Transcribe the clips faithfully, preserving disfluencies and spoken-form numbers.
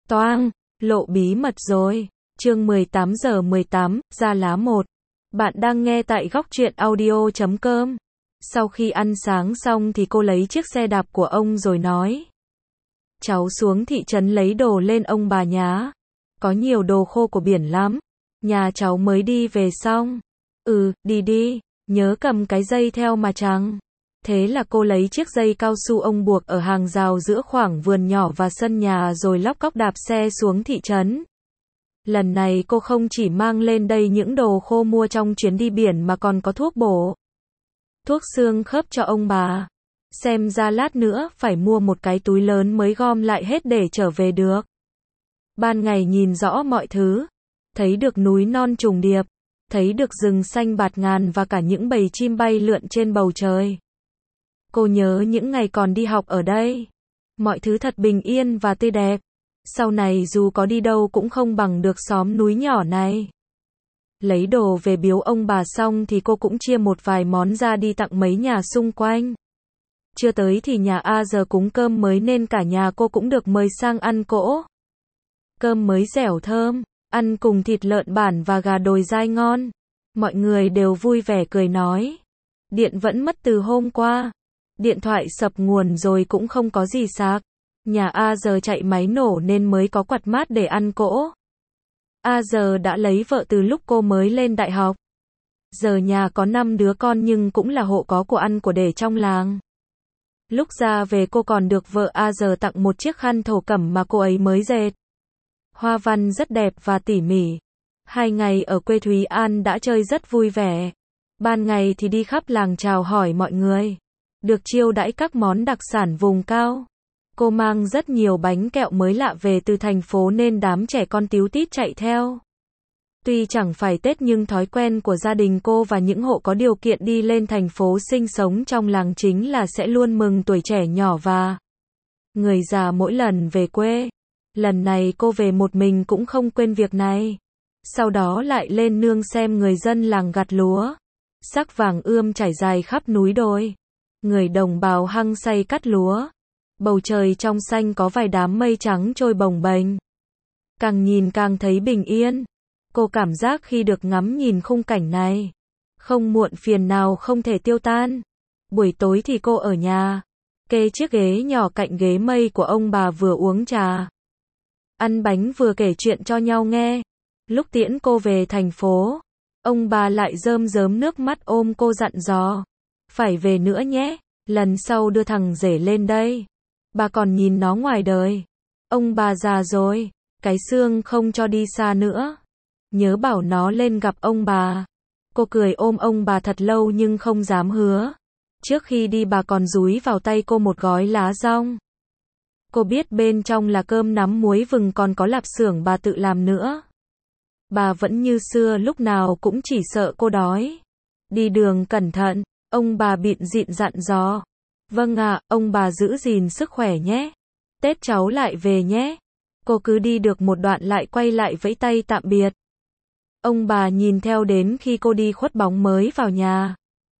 Toang, lộ bí mật rồi. Chương mười tám giờ mười tám, ra lá một. Bạn đang nghe tại góc truyện audio chấm com. Sau khi ăn sáng xong thì cô lấy chiếc xe đạp của ông rồi nói. Cháu xuống thị trấn lấy đồ lên ông bà nhá. Có nhiều đồ khô của biển lắm. Nhà cháu mới đi về xong. Ừ, đi đi, nhớ cầm cái dây theo mà chẳng. Thế là cô lấy chiếc dây cao su ông buộc ở hàng rào giữa khoảng vườn nhỏ và sân nhà rồi lóc cóc đạp xe xuống thị trấn. Lần này cô không chỉ mang lên đây những đồ khô mua trong chuyến đi biển mà còn có thuốc bổ. Thuốc xương khớp cho ông bà. Xem ra lát nữa phải mua một cái túi lớn mới gom lại hết để trở về được. Ban ngày nhìn rõ mọi thứ. Thấy được núi non trùng điệp. Thấy được rừng xanh bạt ngàn và cả những bầy chim bay lượn trên bầu trời. Cô nhớ những ngày còn đi học ở đây. Mọi thứ thật bình yên và tươi đẹp. Sau này dù có đi đâu cũng không bằng được xóm núi nhỏ này. Lấy đồ về biếu ông bà xong thì cô cũng chia một vài món ra đi tặng mấy nhà xung quanh. Chưa tới thì nhà A giờ cúng cơm mới nên cả nhà cô cũng được mời sang ăn cỗ. Cơm mới dẻo thơm, ăn cùng thịt lợn bản và gà đồi dai ngon. Mọi người đều vui vẻ cười nói. Điện vẫn mất từ hôm qua. Điện thoại sập nguồn rồi cũng không có gì sạc. Nhà A giờ chạy máy nổ nên mới có quạt mát để ăn cỗ. A giờ đã lấy vợ từ lúc cô mới lên đại học. Giờ nhà có năm đứa con nhưng cũng là hộ có của ăn của để trong làng. Lúc ra về cô còn được vợ A giờ tặng một chiếc khăn thổ cẩm mà cô ấy mới dệt. Hoa văn rất đẹp và tỉ mỉ. Hai ngày ở quê Thúy An đã chơi rất vui vẻ. Ban ngày thì đi khắp làng chào hỏi mọi người. Được chiêu đãi các món đặc sản vùng cao. Cô mang rất nhiều bánh kẹo mới lạ về từ thành phố nên đám trẻ con tíu tít chạy theo. Tuy chẳng phải Tết nhưng thói quen của gia đình cô và những hộ có điều kiện đi lên thành phố sinh sống trong làng chính là sẽ luôn mừng tuổi trẻ nhỏ và người già mỗi lần về quê. Lần này cô về một mình cũng không quên việc này. Sau đó lại lên nương xem người dân làng gặt lúa. Sắc vàng ươm trải dài khắp núi đồi. Người đồng bào hăng say cắt lúa. Bầu trời trong xanh có vài đám mây trắng trôi bồng bềnh. Càng nhìn càng thấy bình yên. Cô cảm giác khi được ngắm nhìn khung cảnh này. Không muộn phiền nào không thể tiêu tan. Buổi tối thì cô ở nhà. Kê chiếc ghế nhỏ cạnh ghế mây của ông bà vừa uống trà. Ăn bánh vừa kể chuyện cho nhau nghe. Lúc tiễn cô về thành phố. Ông bà lại rơm rớm nước mắt ôm cô dặn dò. Phải về nữa nhé. Lần sau đưa thằng rể lên đây. Bà còn nhìn nó ngoài đời. Ông bà già rồi. Cái xương không cho đi xa nữa. Nhớ bảo nó lên gặp ông bà. Cô cười ôm ông bà thật lâu nhưng không dám hứa. Trước khi đi bà còn dúi vào tay cô một gói lá dong. Cô biết bên trong là cơm nắm muối vừng còn có lạp xưởng bà tự làm nữa. Bà vẫn như xưa lúc nào cũng chỉ sợ cô đói. Đi đường cẩn thận, ông bà bịn dịn dặn dò. Vâng ạ, ông bà giữ gìn sức khỏe nhé. Tết cháu lại về nhé. Cô cứ đi được một đoạn lại quay lại vẫy tay tạm biệt. Ông bà nhìn theo đến khi cô đi khuất bóng mới vào nhà.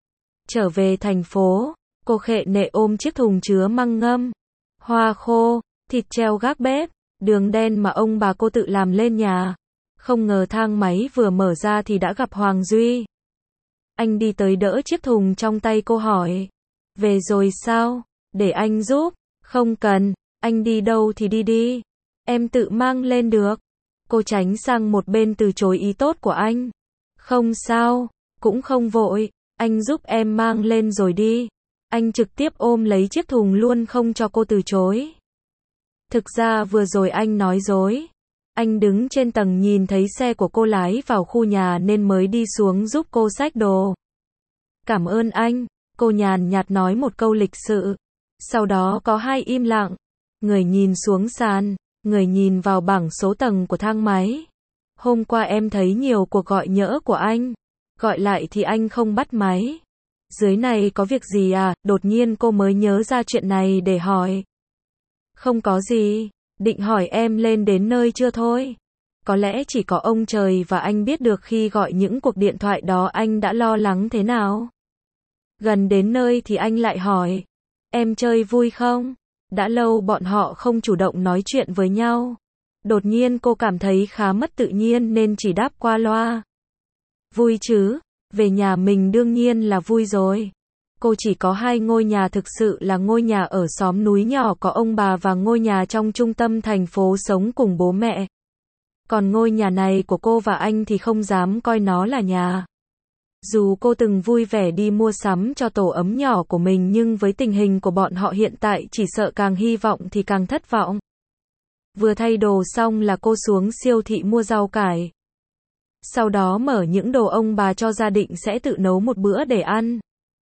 Trở về thành phố, cô khệ nệ ôm chiếc thùng chứa măng ngâm, hoa khô, thịt treo gác bếp, đường đen mà ông bà cô tự làm lên nhà. Không ngờ thang máy vừa mở ra thì đã gặp Hoàng Duy. Anh đi tới đỡ chiếc thùng trong tay cô hỏi. Về rồi sao? Để anh giúp. Không cần, anh đi đâu thì đi đi. Em tự mang lên được. Cô tránh sang một bên từ chối ý tốt của anh. Không sao, cũng không vội, anh giúp em mang lên rồi đi. Anh trực tiếp ôm lấy chiếc thùng luôn không cho cô từ chối. Thực ra vừa rồi anh nói dối. Anh đứng trên tầng nhìn thấy xe của cô lái vào khu nhà nên mới đi xuống giúp cô xách đồ. Cảm ơn anh, cô nhàn nhạt nói một câu lịch sự. Sau đó có hai im lặng. Người nhìn xuống sàn, người nhìn vào bảng số tầng của thang máy. Hôm qua em thấy nhiều cuộc gọi nhỡ của anh. Gọi lại thì anh không bắt máy. Dưới này có việc gì à? Đột nhiên cô mới nhớ ra chuyện này để hỏi. Không có gì, định hỏi em lên đến nơi chưa thôi. Có lẽ chỉ có ông trời và anh biết được khi gọi những cuộc điện thoại đó anh đã lo lắng thế nào. Gần đến nơi thì anh lại hỏi. Em chơi vui không? Đã lâu bọn họ không chủ động nói chuyện với nhau. Đột nhiên cô cảm thấy khá mất tự nhiên nên chỉ đáp qua loa. Vui chứ, về nhà mình đương nhiên là vui rồi. Cô chỉ có hai ngôi nhà thực sự là ngôi nhà ở xóm núi nhỏ có ông bà và ngôi nhà trong trung tâm thành phố sống cùng bố mẹ. Còn ngôi nhà này của cô và anh thì không dám coi nó là nhà. Dù cô từng vui vẻ đi mua sắm cho tổ ấm nhỏ của mình nhưng với tình hình của bọn họ hiện tại chỉ sợ càng hy vọng thì càng thất vọng. Vừa thay đồ xong là cô xuống siêu thị mua rau cải. Sau đó mở những đồ ông bà cho gia định sẽ tự nấu một bữa để ăn.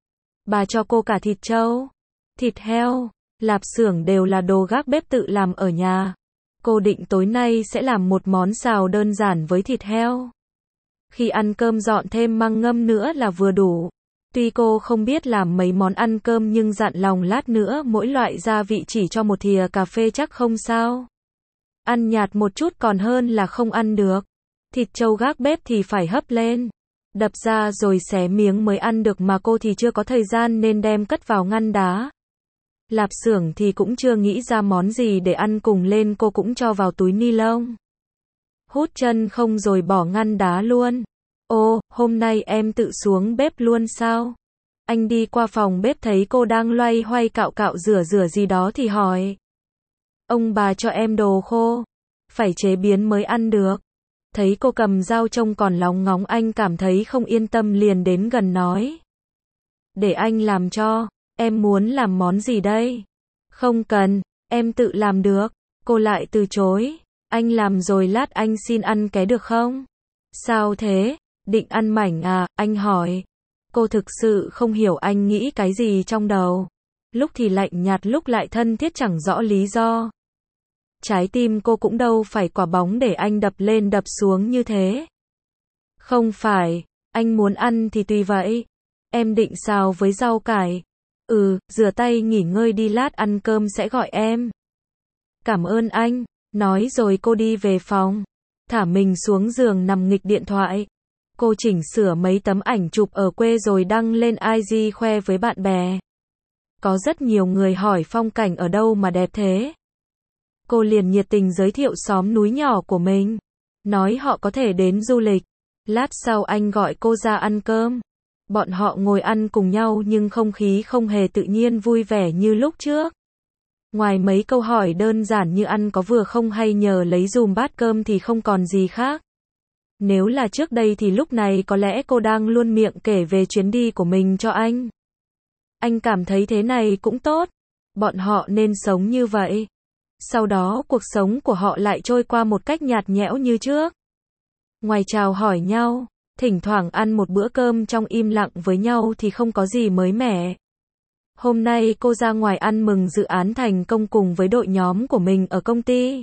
Bà cho cô cả thịt trâu, thịt heo, lạp xưởng đều là đồ gác bếp tự làm ở nhà. Cô định tối nay sẽ làm một món xào đơn giản với thịt heo. Khi ăn cơm dọn thêm măng ngâm nữa là vừa đủ. Tuy cô không biết làm mấy món ăn cơm nhưng dặn lòng lát nữa mỗi loại gia vị chỉ cho một thìa cà phê chắc không sao. Ăn nhạt một chút còn hơn là không ăn được. Thịt trâu gác bếp thì phải hấp lên, đập ra rồi xé miếng mới ăn được mà cô thì chưa có thời gian nên đem cất vào ngăn đá. Lạp xưởng thì cũng chưa nghĩ ra món gì để ăn cùng lên cô cũng cho vào túi ni lông. Hút chân không rồi bỏ ngăn đá luôn. Ô, hôm nay em tự xuống bếp luôn sao? Anh đi qua phòng bếp thấy cô đang loay hoay cạo cạo rửa rửa gì đó thì hỏi. Ông bà cho em đồ khô, phải chế biến mới ăn được. Thấy cô cầm dao trông còn lóng ngóng anh cảm thấy không yên tâm liền đến gần nói. Để anh làm cho, em muốn làm món gì đây? Không cần, em tự làm được. Cô lại từ chối. Anh làm rồi lát anh xin ăn cái được không? Sao thế? Định ăn mảnh à? Anh hỏi. Cô thực sự không hiểu anh nghĩ cái gì trong đầu. Lúc thì lạnh nhạt lúc lại thân thiết chẳng rõ lý do. Trái tim cô cũng đâu phải quả bóng để anh đập lên đập xuống như thế. Không phải, anh muốn ăn thì tùy vậy. Em định xào với rau cải. Ừ, rửa tay nghỉ ngơi đi lát ăn cơm sẽ gọi em. Cảm ơn anh, nói rồi cô đi về phòng. Thả mình xuống giường nằm nghịch điện thoại. Cô chỉnh sửa mấy tấm ảnh chụp ở quê rồi đăng lên i gi khoe với bạn bè. Có rất nhiều người hỏi phong cảnh ở đâu mà đẹp thế. Cô liền nhiệt tình giới thiệu xóm núi nhỏ của mình. Nói họ có thể đến du lịch. Lát sau anh gọi cô ra ăn cơm. Bọn họ ngồi ăn cùng nhau nhưng không khí không hề tự nhiên vui vẻ như lúc trước. Ngoài mấy câu hỏi đơn giản như ăn có vừa không hay nhờ lấy dùm bát cơm thì không còn gì khác. Nếu là trước đây thì lúc này có lẽ cô đang luôn miệng kể về chuyến đi của mình cho anh. Anh cảm thấy thế này cũng tốt. Bọn họ nên sống như vậy. Sau đó cuộc sống của họ lại trôi qua một cách nhạt nhẽo như trước. Ngoài chào hỏi nhau, thỉnh thoảng ăn một bữa cơm trong im lặng với nhau thì không có gì mới mẻ. Hôm nay cô ra ngoài ăn mừng dự án thành công cùng với đội nhóm của mình ở công ty.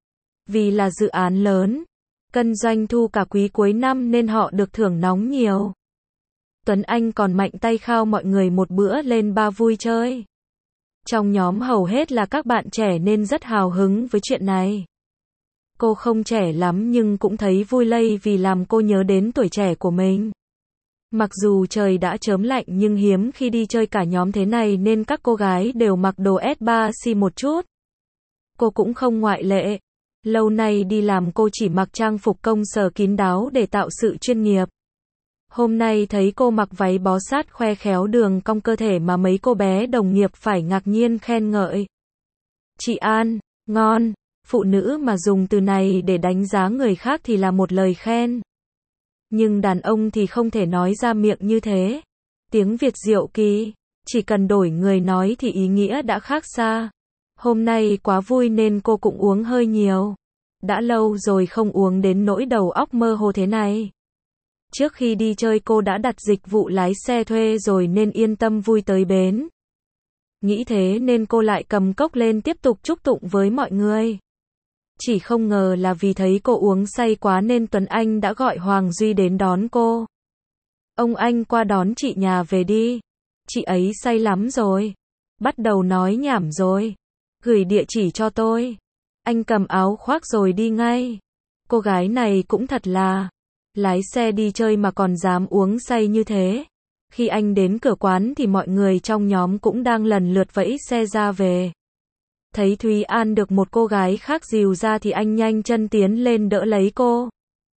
Vì là dự án lớn, cân doanh thu cả quý cuối năm nên họ được thưởng nóng nhiều. Tuấn Anh còn mạnh tay khao mọi người một bữa lên ba vui chơi. Trong nhóm hầu hết là các bạn trẻ nên rất hào hứng với chuyện này. Cô không trẻ lắm nhưng cũng thấy vui lây vì làm cô nhớ đến tuổi trẻ của mình. Mặc dù trời đã chớm lạnh nhưng hiếm khi đi chơi cả nhóm thế này nên các cô gái đều mặc đồ ét ba xê một chút. Cô cũng không ngoại lệ. Lâu nay đi làm cô chỉ mặc trang phục công sở kín đáo để tạo sự chuyên nghiệp. Hôm nay thấy cô mặc váy bó sát khoe khéo đường cong cơ thể mà mấy cô bé đồng nghiệp phải ngạc nhiên khen ngợi. Chị An, ngon. Phụ nữ mà dùng từ này để đánh giá người khác thì là một lời khen. Nhưng đàn ông thì không thể nói ra miệng như thế. Tiếng Việt diệu kỳ, chỉ cần đổi người nói thì ý nghĩa đã khác xa. Hôm nay quá vui nên cô cũng uống hơi nhiều. Đã lâu rồi không uống đến nỗi đầu óc mơ hồ thế này. Trước khi đi chơi cô đã đặt dịch vụ lái xe thuê rồi nên yên tâm vui tới bến. Nghĩ thế nên cô lại cầm cốc lên tiếp tục chúc tụng với mọi người. Chỉ không ngờ là vì thấy cô uống say quá nên Tuấn Anh đã gọi Hoàng Duy đến đón cô. Ông anh qua đón chị nhà về đi. Chị ấy say lắm rồi. Bắt đầu nói nhảm rồi. Gửi địa chỉ cho tôi. Anh cầm áo khoác rồi đi ngay. Cô gái này cũng thật là. Lái xe đi chơi mà còn dám uống say như thế. Khi anh đến cửa quán thì mọi người trong nhóm cũng đang lần lượt vẫy xe ra về. Thấy Thúy An được một cô gái khác dìu ra thì anh nhanh chân tiến lên đỡ lấy cô.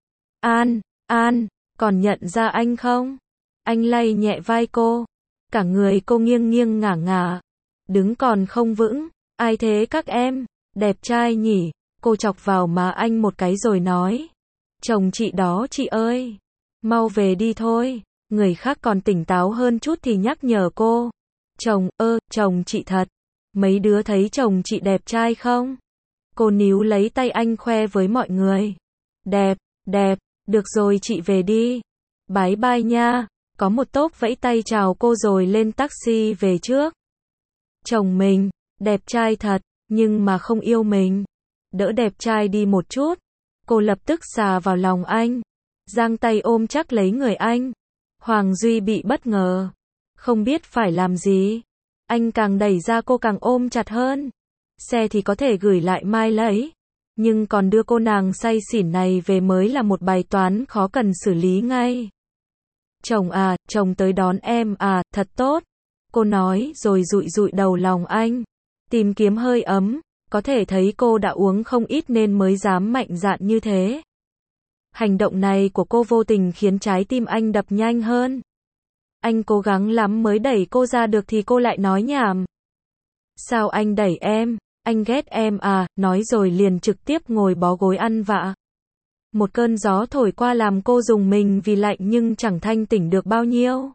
An, An, còn nhận ra anh không? Anh lay nhẹ vai cô. Cả người cô nghiêng nghiêng ngả ngả. Đứng còn không vững. Ai thế các em? Đẹp trai nhỉ? Cô chọc vào má anh một cái rồi nói. Chồng chị đó chị ơi. Mau về đi thôi. Người khác còn tỉnh táo hơn chút thì nhắc nhở cô. Chồng, ơ, chồng chị thật. Mấy đứa thấy chồng chị đẹp trai không? Cô níu lấy tay anh khoe với mọi người. Đẹp, đẹp, được rồi chị về đi. Bye bye nha. Có một tốp vẫy tay chào cô rồi lên taxi về trước. Chồng mình, đẹp trai thật, nhưng mà không yêu mình. Đỡ đẹp trai đi một chút. Cô lập tức xà vào lòng anh. Giang tay ôm chắc lấy người anh. Hoàng Duy bị bất ngờ. Không biết phải làm gì. Anh càng đẩy ra cô càng ôm chặt hơn. Xe thì có thể gửi lại mai lấy. Nhưng còn đưa cô nàng say xỉn này về mới là một bài toán khó cần xử lý ngay. Chồng à, chồng tới đón em à, thật tốt. Cô nói rồi dụi dụi đầu lòng anh. Tìm kiếm hơi ấm. Có thể thấy cô đã uống không ít nên mới dám mạnh dạn như thế. Hành động này của cô vô tình khiến trái tim anh đập nhanh hơn. Anh cố gắng lắm mới đẩy cô ra được thì cô lại nói nhảm. Sao anh đẩy em? Anh ghét em à? Nói rồi liền trực tiếp ngồi bó gối ăn vạ. Một cơn gió thổi qua làm cô rùng mình vì lạnh nhưng chẳng thanh tỉnh được bao nhiêu.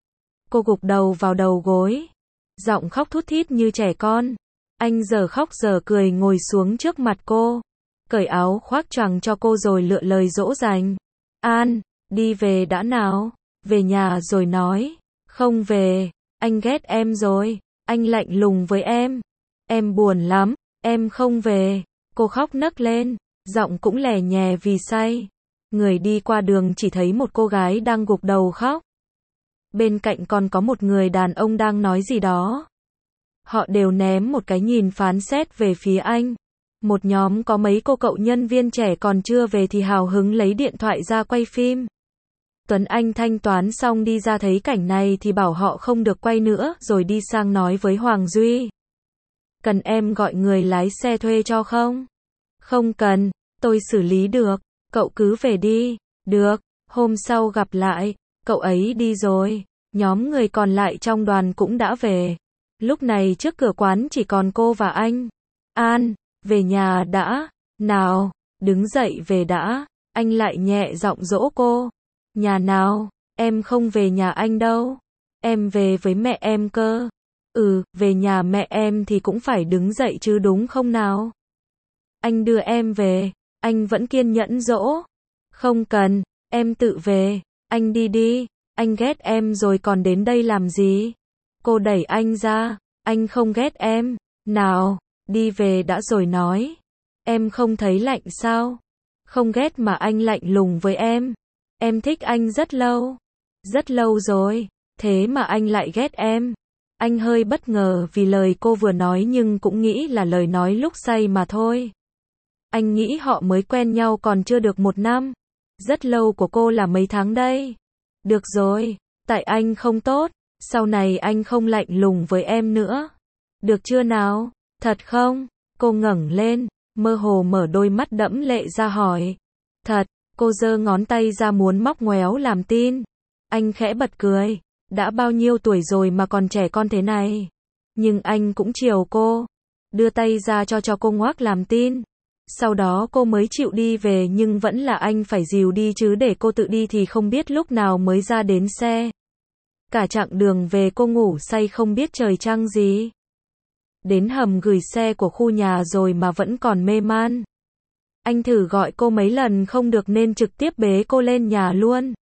Cô gục đầu vào đầu gối. Giọng khóc thút thít như trẻ con. Anh giờ khóc giờ cười ngồi xuống trước mặt cô. Cởi áo khoác choàng cho cô rồi lựa lời dỗ dành. An, đi về đã nào. Về nhà rồi nói. Không về, anh ghét em rồi. Anh lạnh lùng với em. Em buồn lắm, em không về. Cô khóc nấc lên, giọng cũng lè nhè vì say. Người đi qua đường chỉ thấy một cô gái đang gục đầu khóc. Bên cạnh còn có một người đàn ông đang nói gì đó. Họ đều ném một cái nhìn phán xét về phía anh. Một nhóm có mấy cô cậu nhân viên trẻ còn chưa về thì hào hứng lấy điện thoại ra quay phim. Tuấn Anh thanh toán xong đi ra thấy cảnh này thì bảo họ không được quay nữa rồi đi sang nói với Hoàng Duy. Cần em gọi người lái xe thuê cho không? Không cần, tôi xử lý được, cậu cứ về đi. Được, hôm sau gặp lại, cậu ấy đi rồi. Nhóm người còn lại trong đoàn cũng đã về. Lúc này trước cửa quán chỉ còn cô và anh. An, về nhà đã, nào, đứng dậy về đã. Anh lại nhẹ giọng dỗ cô. Nhà nào, em không về nhà anh đâu. Em về với mẹ em cơ. Ừ, về nhà mẹ em thì cũng phải đứng dậy chứ đúng không nào? Anh đưa em về, anh vẫn kiên nhẫn dỗ. Không cần, em tự về, anh đi đi, anh ghét em rồi còn đến đây làm gì? Cô đẩy anh ra, anh không ghét em, nào, đi về đã rồi nói. Em không thấy lạnh sao? Không ghét mà anh lạnh lùng với em. Em thích anh rất lâu, rất lâu rồi, thế mà anh lại ghét em. Anh hơi bất ngờ vì lời cô vừa nói nhưng cũng nghĩ là lời nói lúc say mà thôi. Anh nghĩ họ mới quen nhau còn chưa được một năm. Rất lâu của cô là mấy tháng đây. Được rồi, tại anh không tốt, sau này anh không lạnh lùng với em nữa. Được chưa nào? Thật không? Cô ngẩng lên, mơ hồ mở đôi mắt đẫm lệ ra hỏi. Thật, cô giơ ngón tay ra muốn móc ngoéo làm tin. Anh khẽ bật cười. Đã bao nhiêu tuổi rồi mà còn trẻ con thế này. Nhưng anh cũng chiều cô. Đưa tay ra cho cho cô ngoác làm tin. Sau đó cô mới chịu đi về nhưng vẫn là anh phải dìu đi chứ để cô tự đi thì không biết lúc nào mới ra đến xe. Cả chặng đường về cô ngủ say không biết trời trăng gì. Đến hầm gửi xe của khu nhà rồi mà vẫn còn mê man. Anh thử gọi cô mấy lần không được nên trực tiếp bế cô lên nhà luôn.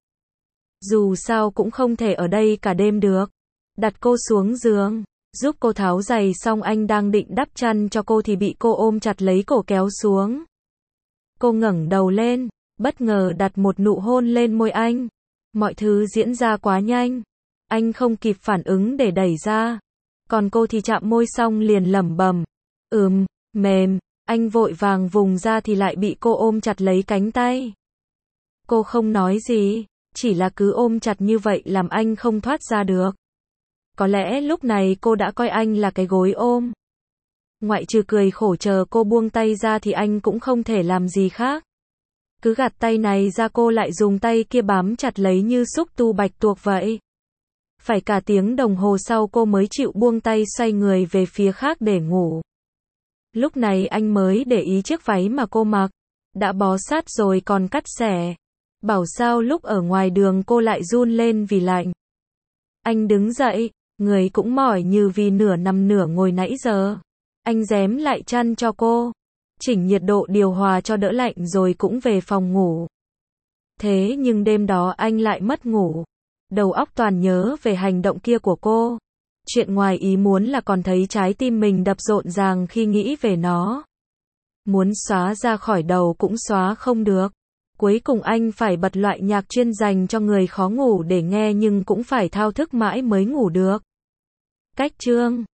Dù sao cũng không thể ở đây cả đêm được. Đặt cô xuống giường, giúp cô tháo giày xong anh đang định đắp chăn cho cô thì bị cô ôm chặt lấy cổ kéo xuống. Cô ngẩng đầu lên, bất ngờ đặt một nụ hôn lên môi anh. Mọi thứ diễn ra quá nhanh. Anh không kịp phản ứng để đẩy ra. Còn cô thì chạm môi xong liền lẩm bẩm. Ừm, mềm. Anh vội vàng vùng ra thì lại bị cô ôm chặt lấy cánh tay. Cô không nói gì. Chỉ là cứ ôm chặt như vậy làm anh không thoát ra được. Có lẽ lúc này cô đã coi anh là cái gối ôm. Ngoại trừ cười khổ chờ cô buông tay ra thì anh cũng không thể làm gì khác. Cứ gạt tay này ra cô lại dùng tay kia bám chặt lấy như xúc tu bạch tuộc vậy. Phải cả tiếng đồng hồ sau cô mới chịu buông tay xoay người về phía khác để ngủ. Lúc này anh mới để ý chiếc váy mà cô mặc. Đã bó sát rồi còn cắt xẻ. Bảo sao lúc ở ngoài đường cô lại run lên vì lạnh. Anh đứng dậy, người cũng mỏi như vì nửa nằm nửa ngồi nãy giờ. Anh rém lại chăn cho cô, chỉnh nhiệt độ điều hòa cho đỡ lạnh rồi cũng về phòng ngủ. Thế nhưng đêm đó anh lại mất ngủ. Đầu óc toàn nhớ về hành động kia của cô. Chuyện ngoài ý muốn là còn thấy trái tim mình đập rộn ràng khi nghĩ về nó. Muốn xóa ra khỏi đầu cũng xóa không được. Cuối cùng anh phải bật loại nhạc chuyên dành cho người khó ngủ để nghe nhưng cũng phải thao thức mãi mới ngủ được. Cách chương